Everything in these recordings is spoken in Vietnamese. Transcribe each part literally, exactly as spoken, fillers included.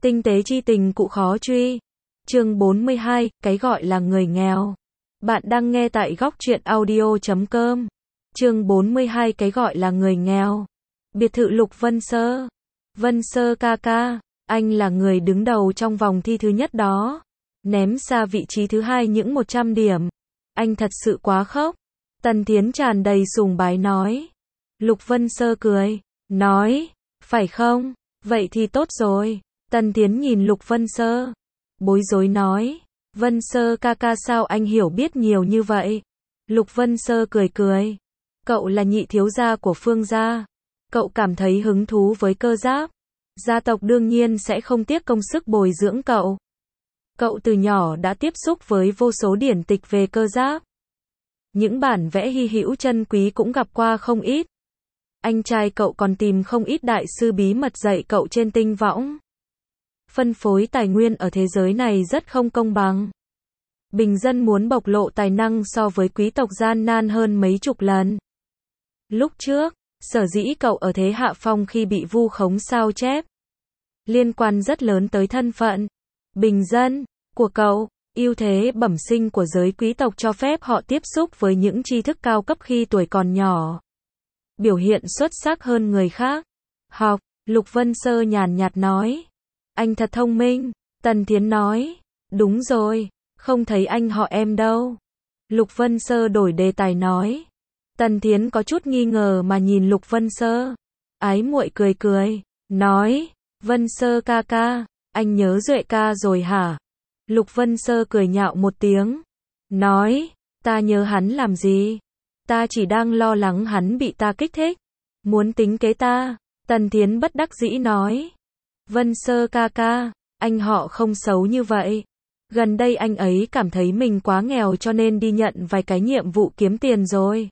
Tinh tế chi tình cụ khó truy. Chương bốn mươi hai, cái gọi là người nghèo. Bạn đang nghe tại góc truyện audio chấm com. Chương bốn mươi hai, cái gọi là người nghèo. Biệt thự Lục Vân Sơ. Vân Sơ ca ca, anh là người đứng đầu trong vòng thi thứ nhất đó. Ném xa vị trí thứ hai những một trăm điểm. Anh thật sự quá khốc. Tần Thiến tràn đầy sùng bái nói. Lục Vân Sơ cười, nói, phải không? Vậy thì tốt rồi. Tần Thiến nhìn Lục Vân Sơ, bối rối nói, Vân Sơ ca ca sao anh hiểu biết nhiều như vậy? Lục Vân Sơ cười cười, cậu là nhị thiếu gia của Phương gia, cậu cảm thấy hứng thú với cơ giáp, gia tộc đương nhiên sẽ không tiếc công sức bồi dưỡng cậu. Cậu từ nhỏ đã tiếp xúc với vô số điển tịch về cơ giáp. Những bản vẽ hy hữu chân quý cũng gặp qua không ít. Anh trai cậu còn tìm không ít đại sư bí mật dạy cậu trên tinh võng. Phân phối tài nguyên ở thế giới này rất không công bằng. Bình dân muốn bộc lộ tài năng so với quý tộc gian nan hơn mấy chục lần. Lúc trước, sở dĩ cậu ở thế hạ phong khi bị vu khống sao chép. Liên quan rất lớn tới thân phận, bình dân, của cậu. Ưu thế bẩm sinh của giới quý tộc cho phép họ tiếp xúc với những tri thức cao cấp khi tuổi còn nhỏ. Biểu hiện xuất sắc hơn người khác. Học, Lục Vân Sơ nhàn nhạt nói. Anh thật thông minh, Tần Thiến nói. Đúng rồi, không thấy anh họ em đâu. Lục Vân Sơ đổi đề tài nói. Tần Thiến có chút nghi ngờ mà nhìn Lục Vân Sơ. Ái muội cười cười, nói, Vân Sơ ca ca, anh nhớ Duệ ca rồi hả? Lục Vân Sơ cười nhạo một tiếng, nói, ta nhớ hắn làm gì? Ta chỉ đang lo lắng hắn bị ta kích thích, muốn tính kế ta. Tần Thiến bất đắc dĩ nói, Vân Sơ ca ca, anh họ không xấu như vậy. Gần đây anh ấy cảm thấy mình quá nghèo cho nên đi nhận vài cái nhiệm vụ kiếm tiền rồi.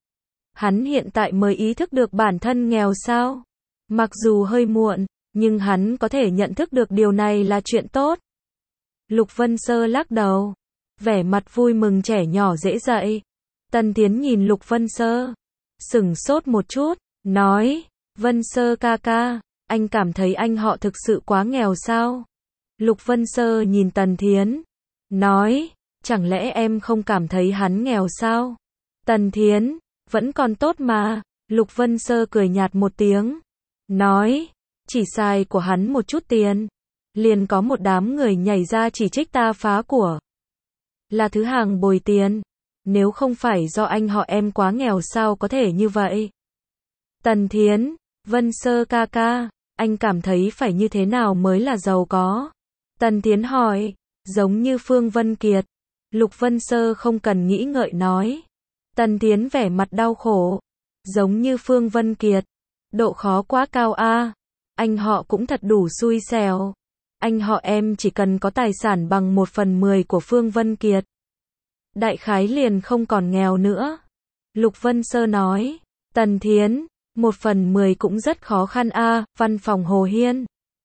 Hắn hiện tại mới ý thức được bản thân nghèo sao? Mặc dù hơi muộn, nhưng hắn có thể nhận thức được điều này là chuyện tốt. Lục Vân Sơ lắc đầu, vẻ mặt vui mừng trẻ nhỏ dễ dạy. Tần Thiến nhìn Lục Vân Sơ, sửng sốt một chút, nói, Vân Sơ ca ca, anh cảm thấy anh họ thực sự quá nghèo sao? Lục Vân Sơ nhìn Tần Thiến, nói, chẳng lẽ em không cảm thấy hắn nghèo sao? Tần Thiến, vẫn còn tốt mà. Lục Vân Sơ cười nhạt một tiếng, nói, chỉ xài của hắn một chút tiền, liền có một đám người nhảy ra chỉ trích ta phá của. Là thứ hàng bồi tiền. Nếu không phải do anh họ em quá nghèo sao có thể như vậy? Tần Thiến, Vân Sơ ca ca, anh cảm thấy phải như thế nào mới là giàu có? Tần Thiến hỏi, giống như Phương Vân Kiệt. Lục Vân Sơ không cần nghĩ ngợi nói. Tần Thiến vẻ mặt đau khổ, giống như Phương Vân Kiệt. Độ khó quá cao a. Anh họ cũng thật đủ xui xẻo. Anh họ em chỉ cần có tài sản bằng một phần mười của Phương Vân Kiệt, đại khái liền không còn nghèo nữa. Lục Vân Sơ nói. Tần Thiến, một phần mười cũng rất khó khăn a. Văn phòng Hồ Hiên.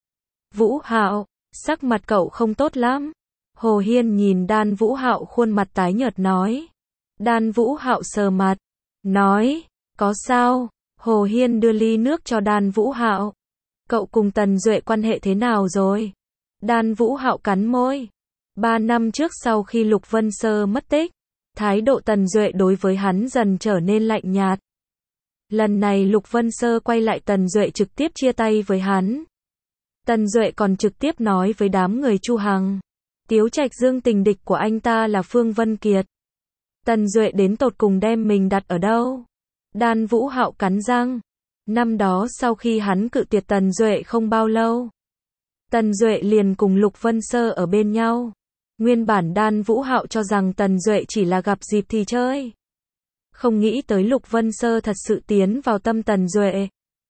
Vũ Hạo, sắc mặt cậu không tốt lắm. Hồ Hiên nhìn Đan Vũ Hạo khuôn mặt tái nhợt nói. Đan Vũ Hạo sờ mặt, nói, có sao? Hồ Hiên đưa ly nước cho Đan Vũ Hạo. Cậu cùng Tần Duệ quan hệ thế nào rồi? Đan Vũ Hạo cắn môi. Ba năm trước sau khi Lục Vân Sơ mất tích, thái độ Tần Duệ đối với hắn dần trở nên lạnh nhạt. Lần này Lục Vân Sơ quay lại Tần Duệ trực tiếp chia tay với hắn. Tần Duệ còn trực tiếp nói với đám người Chu Hằng. Tiếu Trạch Dương tình địch của anh ta là Phương Vân Kiệt. Tần Duệ đến tột cùng đem mình đặt ở đâu? Đan Vũ Hạo cắn răng. Năm đó sau khi hắn cự tuyệt Tần Duệ không bao lâu, Tần Duệ liền cùng Lục Vân Sơ ở bên nhau. Nguyên bản Đan Vũ Hạo cho rằng Tần Duệ chỉ là gặp dịp thì chơi. Không nghĩ tới Lục Vân Sơ thật sự tiến vào tâm Tần Duệ.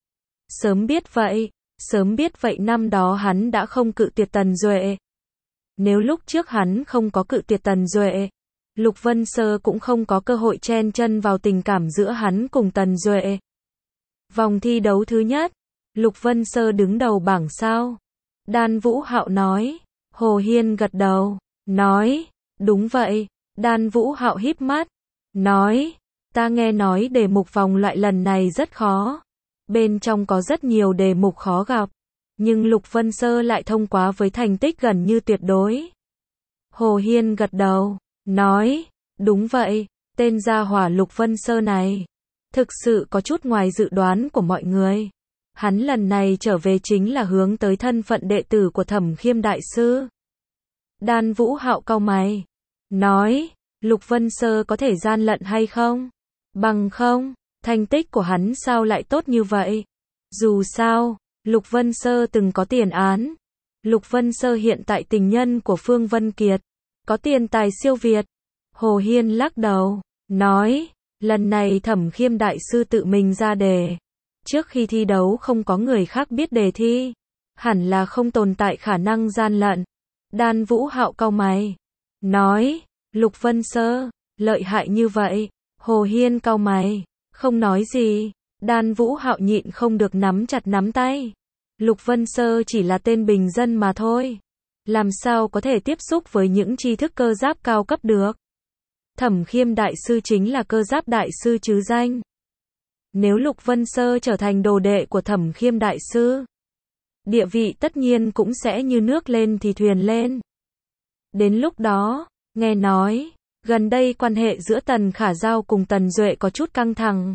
Sớm biết vậy, sớm biết vậy năm đó hắn đã không cự tuyệt Tần Duệ. Nếu lúc trước hắn không có cự tuyệt Tần Duệ, Lục Vân Sơ cũng không có cơ hội chen chân vào tình cảm giữa hắn cùng Tần Duệ. Vòng thi đấu thứ nhất, Lục Vân Sơ đứng đầu bảng sao? Đan Vũ Hạo nói. Hồ Hiên gật đầu, nói, đúng vậy. Đan Vũ Hạo híp mắt, nói, ta nghe nói đề mục vòng loại lần này rất khó. Bên trong có rất nhiều đề mục khó gặp. Nhưng Lục Vân Sơ lại thông qua với thành tích gần như tuyệt đối. Hồ Hiên gật đầu, nói, đúng vậy, tên gia hỏa Lục Vân Sơ này, thực sự có chút ngoài dự đoán của mọi người. Hắn lần này trở về chính là hướng tới thân phận đệ tử của Thẩm Khiêm Đại Sư. Đan Vũ Hạo cau mày, nói, Lục Vân Sơ có thể gian lận hay không? Bằng không, thành tích của hắn sao lại tốt như vậy? Dù sao, Lục Vân Sơ từng có tiền án. Lục Vân Sơ hiện tại tình nhân của Phương Vân Kiệt, có tiền tài siêu việt. Hồ Hiên lắc đầu, nói, lần này Thẩm Khiêm Đại Sư tự mình ra đề. Trước khi thi đấu không có người khác biết đề thi, hẳn là không tồn tại khả năng gian lận. Đan Vũ Hạo cau mày, nói, Lục Vân Sơ, lợi hại như vậy. Hồ Hiên cau mày, không nói gì. Đan Vũ Hạo nhịn không được nắm chặt nắm tay. Lục Vân Sơ chỉ là tên bình dân mà thôi. Làm sao có thể tiếp xúc với những tri thức cơ giáp cao cấp được. Thẩm Khiêm Đại Sư chính là cơ giáp đại sư chứ danh. Nếu Lục Vân Sơ trở thành đồ đệ của Thẩm Khiêm Đại Sư, địa vị tất nhiên cũng sẽ như nước lên thì thuyền lên. Đến lúc đó, nghe nói, gần đây quan hệ giữa Tần Khả Giao cùng Tần Duệ có chút căng thẳng.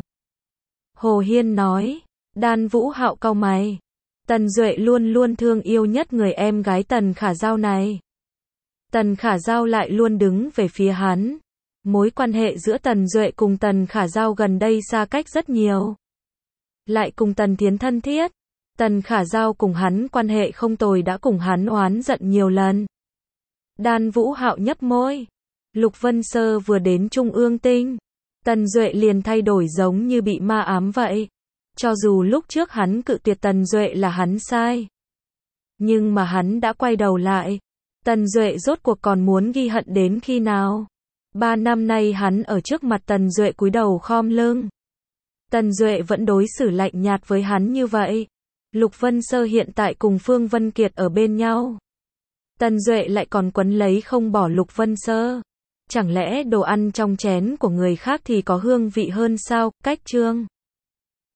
Hồ Hiên nói, Đan Vũ Hạo cau mày. Tần Duệ luôn luôn thương yêu nhất người em gái Tần Khả Giao này. Tần Khả Giao lại luôn đứng về phía hắn. Mối quan hệ giữa Tần Duệ cùng Tần Khả Giao gần đây xa cách rất nhiều. Lại cùng Tần Thiến thân thiết. Tần Khả Giao cùng hắn quan hệ không tồi đã cùng hắn oán giận nhiều lần. Đan Vũ Hạo nhấp môi. Lục Vân Sơ vừa đến Trung ương Tinh, Tần Duệ liền thay đổi giống như bị ma ám vậy. Cho dù lúc trước hắn cự tuyệt Tần Duệ là hắn sai, nhưng mà hắn đã quay đầu lại. Tần Duệ rốt cuộc còn muốn ghi hận đến khi nào? Ba năm nay hắn ở trước mặt Tần Duệ cúi đầu khom lưng. Tần Duệ vẫn đối xử lạnh nhạt với hắn như vậy. Lục Vân Sơ hiện tại cùng Phương Vân Kiệt ở bên nhau. Tần Duệ lại còn quấn lấy không bỏ Lục Vân Sơ. Chẳng lẽ đồ ăn trong chén của người khác thì có hương vị hơn sao? Cách chương